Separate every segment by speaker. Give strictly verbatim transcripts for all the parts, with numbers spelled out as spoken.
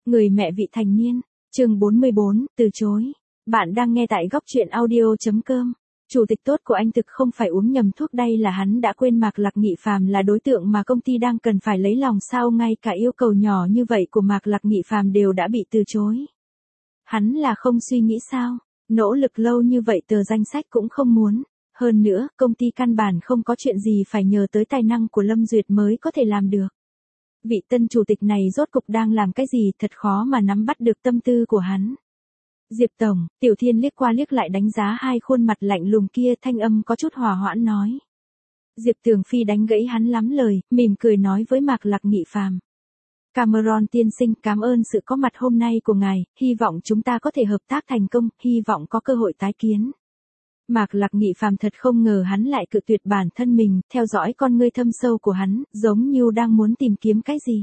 Speaker 1: Người mẹ vị thành niên, chương bốn mươi bốn, từ chối. Bạn đang nghe tại góc truyện audio chấm com. Chủ tịch tốt của anh thực không phải uống nhầm thuốc, đây là hắn đã quên Mạc Lạc Nghị Phàm là đối tượng mà công ty đang cần phải lấy lòng sao, ngay cả yêu cầu nhỏ như vậy của Mạc Lạc Nghị Phàm đều đã bị từ chối. Hắn là không suy nghĩ sao, nỗ lực lâu như vậy tờ danh sách cũng không muốn. Hơn nữa, công ty căn bản không có chuyện gì phải nhờ tới tài năng của Lâm Duyệt mới có thể làm được. Vị tân chủ tịch này rốt cục đang làm cái gì, thật khó mà nắm bắt được tâm tư của hắn. Diệp Tổng, Tiểu Thiên liếc qua liếc lại đánh giá hai khuôn mặt lạnh lùng kia, thanh âm có chút hòa hoãn nói. Diệp Tường Phi đánh gãy hắn lắm lời, mỉm cười nói với Mạc Lạc Nghị Phàm. Cameron tiên sinh, cảm ơn sự có mặt hôm nay của ngài, hy vọng chúng ta có thể hợp tác thành công, hy vọng có cơ hội tái kiến. Mạc Lạc Nghị Phàm thật không ngờ hắn lại cự tuyệt bản thân mình, theo dõi con ngươi thâm sâu của hắn, giống như đang muốn tìm kiếm cái gì.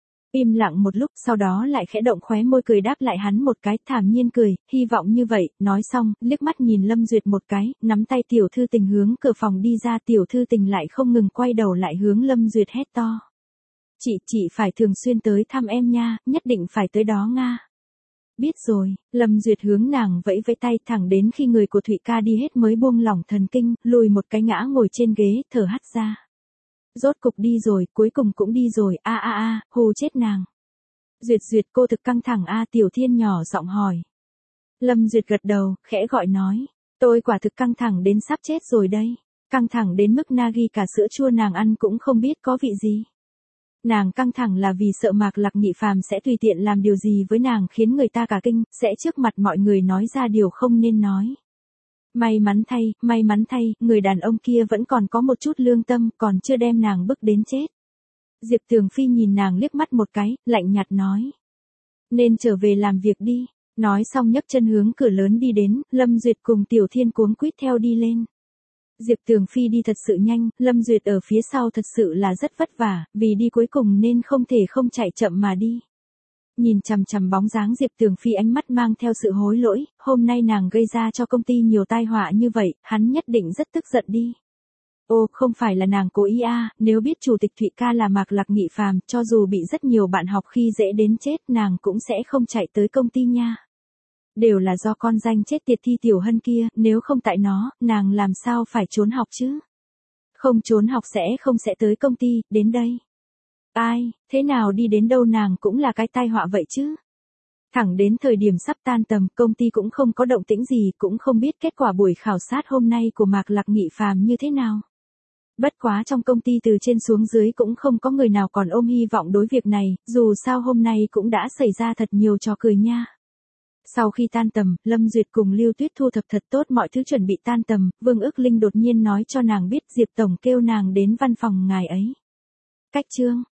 Speaker 1: Im lặng một lúc, sau đó lại khẽ động khóe môi cười đáp lại hắn một cái, thản nhiên cười, hy vọng như vậy, nói xong, liếc mắt nhìn Lâm Duyệt một cái, nắm tay Tiểu Thư Tình hướng cửa phòng đi ra. Tiểu Thư Tình lại không ngừng quay đầu lại hướng Lâm Duyệt hét to. Chị, chị phải thường xuyên tới thăm em nha, nhất định phải tới đó Nga. Biết rồi, Lâm Duyệt hướng nàng vẫy vẫy tay, thẳng đến khi người của Thụy ca đi hết mới buông lỏng thần kinh, lùi một cái ngã ngồi trên ghế, thở hắt ra. Rốt cục đi rồi, cuối cùng cũng đi rồi, a a a, hù chết nàng. Duyệt Duyệt, cô thực căng thẳng a? Tiểu Thiên nhỏ giọng hỏi. Lâm Duyệt gật đầu, khẽ gọi nói, tôi quả thực căng thẳng đến sắp chết rồi đây, căng thẳng đến mức Nagi cả sữa chua nàng ăn cũng không biết có vị gì. Nàng căng thẳng là vì sợ Mạc Lạc Nghị Phàm sẽ tùy tiện làm điều gì với nàng khiến người ta cả kinh, sẽ trước mặt mọi người nói ra điều không nên nói. May mắn thay, may mắn thay, người đàn ông kia vẫn còn có một chút lương tâm, còn chưa đem nàng bức đến chết. Diệp Tường Phi nhìn nàng liếc mắt một cái, lạnh nhạt nói. Nên trở về làm việc đi. Nói xong nhấc chân hướng cửa lớn đi đến, Lâm Duyệt cùng Tiểu Thiên cuống quýt theo đi lên. Diệp Tường Phi đi thật sự nhanh, Lâm Duyệt ở phía sau thật sự là rất vất vả, vì đi cuối cùng nên không thể không chạy chậm mà đi. Nhìn chằm chằm bóng dáng Diệp Tường Phi, ánh mắt mang theo sự hối lỗi, hôm nay nàng gây ra cho công ty nhiều tai họa như vậy, hắn nhất định rất tức giận đi. Ô, không phải là nàng cố ý a, nếu biết chủ tịch Thụy ca là Mạc Lạc Nghị Phàm, cho dù bị rất nhiều bạn học khi dễ đến chết, nàng cũng sẽ không chạy tới công ty nha. Đều là do con danh chết tiệt Thi Tiểu Hân kia, nếu không tại nó, nàng làm sao phải trốn học chứ? Không trốn học sẽ không sẽ tới công ty, đến đây. Ai, thế nào đi đến đâu nàng cũng là cái tai họa vậy chứ? Thẳng đến thời điểm sắp tan tầm, công ty cũng không có động tĩnh gì, cũng không biết kết quả buổi khảo sát hôm nay của Mạc Lạc Nghị Phàm như thế nào. Bất quá trong công ty từ trên xuống dưới cũng không có người nào còn ôm hy vọng đối việc này, dù sao hôm nay cũng đã xảy ra thật nhiều trò cười nha. Sau khi tan tầm, Lâm Duyệt cùng Lưu Tuyết thu thập thật tốt mọi thứ chuẩn bị tan tầm, Vương Ước Linh đột nhiên nói cho nàng biết Diệp Tổng kêu nàng đến văn phòng ngài ấy. Cách chương.